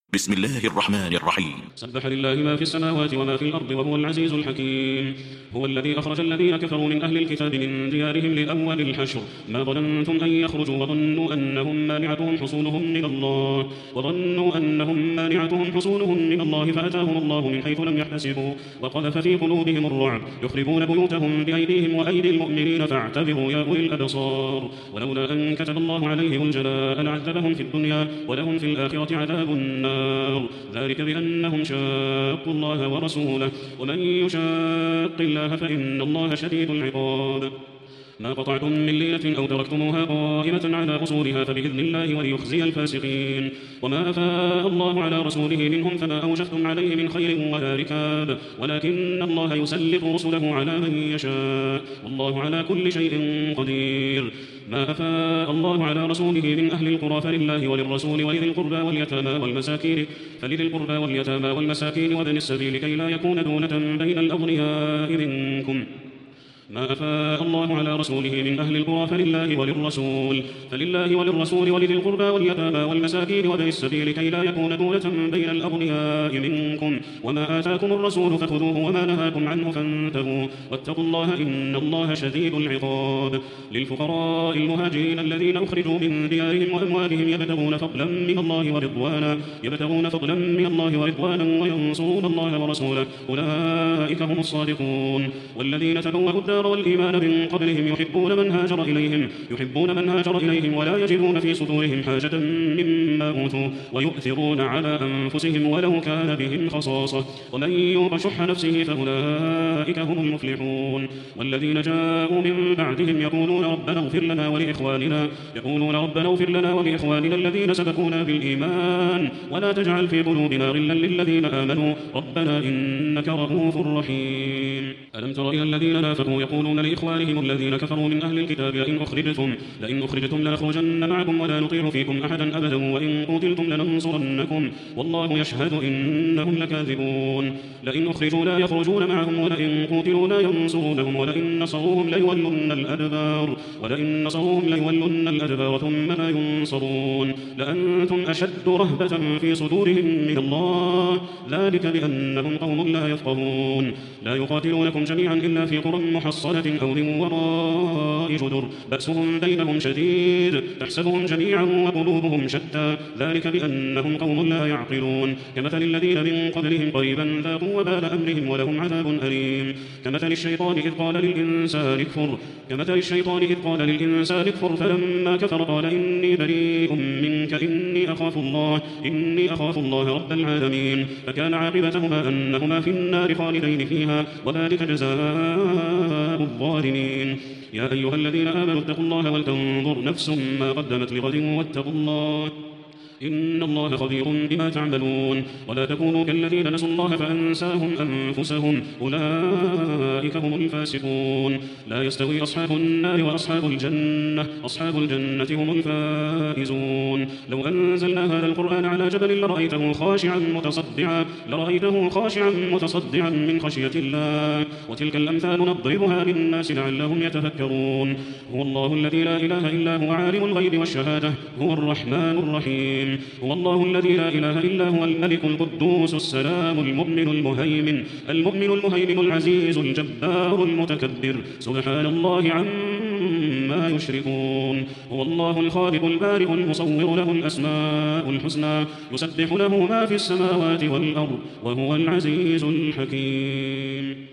بسم الله الرحمن الرحيم. سبح لله ما في السماوات وما في الأرض وهو العزيز الحكيم. هو الذي أخرج الذين كفروا من أهل الكتاب من ديارهم لأول الحشر ما ظننتم أن يخرجوا وظنوا أنهم مانعتهم حصونهم من الله فأتاهم الله من حيث لم يحتسبوا وقذف في قلوبهم الرعب يخربون بيوتهم بأيديهم وأيدي المؤمنين فاعتبروا يا أولي الأبصار. ولولا أن كتب الله عليهم الجلاء لعذبهم في الدنيا ولهم في الآخرة عذاب النار. ذلك بأنهم شاقوا الله ورسوله ومن يشاق الله فإن الله شديد العقاب. ما قطعتم من لينة أو تركتموها قائمة على أصولها فبإذن الله وليخزي الفاسقين. وما أفاء الله على رسوله منهم فما أوجفتم عليه من خير ولا ركاب ولكن الله يسلط رسله على من يشاء والله على كل شيء قدير. ما أفاء الله على رسوله من أهل القرى فلله وللرسول ولذي القربى واليتامى والمساكين وابن السبيل كي لا يكون دولة بين الأغنياء منكم. ما أفاء الله على رسوله من أهل القرى فلله وللرسول ولذي القربى واليتامى والمساكين وابن السبيل كي لا يكون دولة بين الأغنياء منكم. وما آتاكم الرسول فخذوه وما نهاكم عنه فانتهوا واتقوا الله إن الله شديد العقاب. للفقراء المهاجرين الذين أخرجوا من ديارهم وأموالهم يبتغون فضلا من الله ورضوانا وينصرون الله ورسوله أولئك هم الصادقون. والذين تبوأوا الدار والإيمان من قبلهم يحبون من هاجر إليهم ولا يجدون في صدورهم حاجة مما أوتوا ويؤثرون على أنفسهم ولو كان بهم خصاصة ومن يوق شح نفسه فأولئك هم المفلحون. والذين جاءوا من بعدهم يقولون ربنا اغفر لنا ولإخواننا الذين سبقونا بالإيمان ولا تجعل في قلوبنا غلا للذين آمنوا ربنا إنك رؤوف رحيم. ألم تر إلى الذين نافقوا يقولون لإخوانهم الذين كفروا من أهل الكتاب لئن أخرجتم لنخرجن معكم ولا نطيع فيكم أحدا أبدا وإن قتلتم لننصرنكم والله يشهد إنهم لكاذبون. لئن أخرجوا لا يخرجون معهم ولئن قتلوا لا ينصرونهم ولئن نصروهم ليولن الأدبار ثم لا ينصرون لأنتم أشد رهبة في صدورهم من الله ذلك بأنهم قوم لا يفقهون. لا يقاتلونكم جميعا إلا في قرى محصنة أو من وراء جدر بأسهم بينهم شديد تحسبهم جميعا وقلوبهم شتى ذلك بأنهم قوم لا يعقلون. كمثل الذين من قبلهم قريبا ذاقوا وبال أمرهم ولهم عذاب أليم. كمثل الشيطان إذ قال للإنسان اكفر فلما كفر قال إني بريء منك إني أخاف الله رب العالمين. فكان عاقبتهما أنهما في النار خالدين فيها وذلك جزاء الظالمين. يا أيها الذين آمنوا اتقوا الله ولتنظر نفس ما قدمت لغد واتقوا الله إن الله خبير بما تعملون. ولا تكونوا كالذين نسوا الله فأنساهم أنفسهم أولئك هم الفاسقون. لا يستوي أصحاب النار وأصحاب الجنة هم الفائزون. لو أنزلنا هذا القرآن على جبل لرأيته خاشعا متصدعا من خشية الله وتلك الأمثال نضربها للناس لعلهم يتفكرون. هو الله الذي لا إله إلا هو عالم الغيب والشهادة هو الرحمن الرحيم. هو الله الذي لا إله إلا هو الملك القدوس السلام المؤمن المهيمن العزيز الجبار المتكبر سبحان الله عما يشركون. هو الله الخالق البارئ المصور له الأسماء الحسنى يسبح له ما في السماوات والأرض وهو العزيز الحكيم.